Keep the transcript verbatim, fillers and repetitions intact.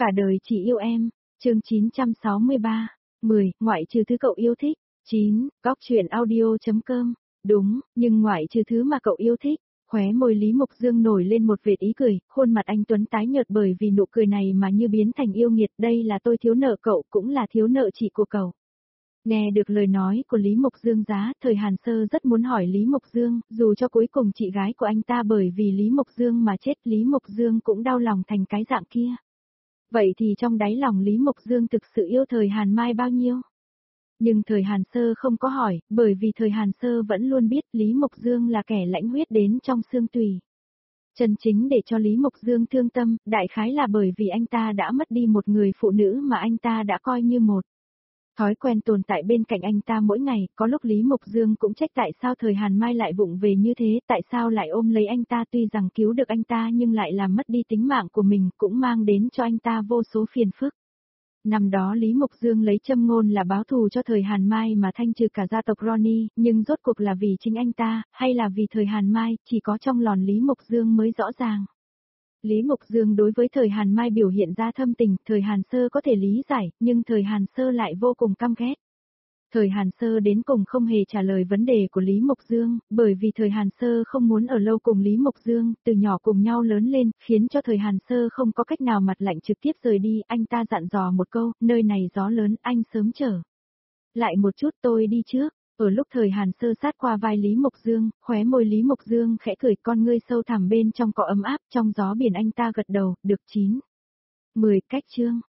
Cả đời chỉ yêu em, chương chín trăm sáu mươi ba, mười, ngoại trừ thứ cậu yêu thích, chín, góc chuyện audio.com, đúng, nhưng ngoại trừ thứ mà cậu yêu thích, khóe môi Lý Mộc Dương nổi lên một vệt ý cười, khuôn mặt anh Tuấn tái nhợt bởi vì nụ cười này mà như biến thành yêu nghiệt, đây là tôi thiếu nợ cậu cũng là thiếu nợ chị của cậu. Nghe được lời nói của Lý Mộc Dương giá, thời Hàn Sơ rất muốn hỏi Lý Mộc Dương, dù cho cuối cùng chị gái của anh ta bởi vì Lý Mộc Dương mà chết, Lý Mộc Dương cũng đau lòng thành cái dạng kia. Vậy thì trong đáy lòng Lý Mộc Dương thực sự yêu thời Hàn Mai bao nhiêu? Nhưng thời Hàn Sơ không có hỏi, bởi vì thời Hàn Sơ vẫn luôn biết Lý Mộc Dương là kẻ lãnh huyết đến trong xương tùy. Chân chính để cho Lý Mộc Dương thương tâm, đại khái là bởi vì anh ta đã mất đi một người phụ nữ mà anh ta đã coi như một thói quen tồn tại bên cạnh anh ta mỗi ngày, có lúc Lý Mộc Dương cũng trách tại sao thời Hàn Mai lại vụng về như thế, tại sao lại ôm lấy anh ta tuy rằng cứu được anh ta nhưng lại làm mất đi tính mạng của mình, cũng mang đến cho anh ta vô số phiền phức. Năm đó Lý Mộc Dương lấy châm ngôn là báo thù cho thời Hàn Mai mà thanh trừ cả gia tộc Ronnie, nhưng rốt cuộc là vì chính anh ta, hay là vì thời Hàn Mai, chỉ có trong lòng Lý Mộc Dương mới rõ ràng. Lý Mộc Dương đối với thời Hàn Mai biểu hiện ra thâm tình, thời Hàn Sơ có thể lý giải, nhưng thời Hàn Sơ lại vô cùng căm ghét. Thời Hàn Sơ đến cùng không hề trả lời vấn đề của Lý Mộc Dương, bởi vì thời Hàn Sơ không muốn ở lâu cùng Lý Mộc Dương, từ nhỏ cùng nhau lớn lên, khiến cho thời Hàn Sơ không có cách nào mặt lạnh trực tiếp rời đi, anh ta dặn dò một câu, nơi này gió lớn, anh sớm trở lại một chút, tôi đi trước. Ở lúc thời Hàn Sơ sát qua vai Lý Mộc Dương, khóe môi Lý Mộc Dương khẽ cười, con ngươi sâu thẳm bên trong có ấm áp, trong gió biển anh ta gật đầu, được chín. mười cách chương.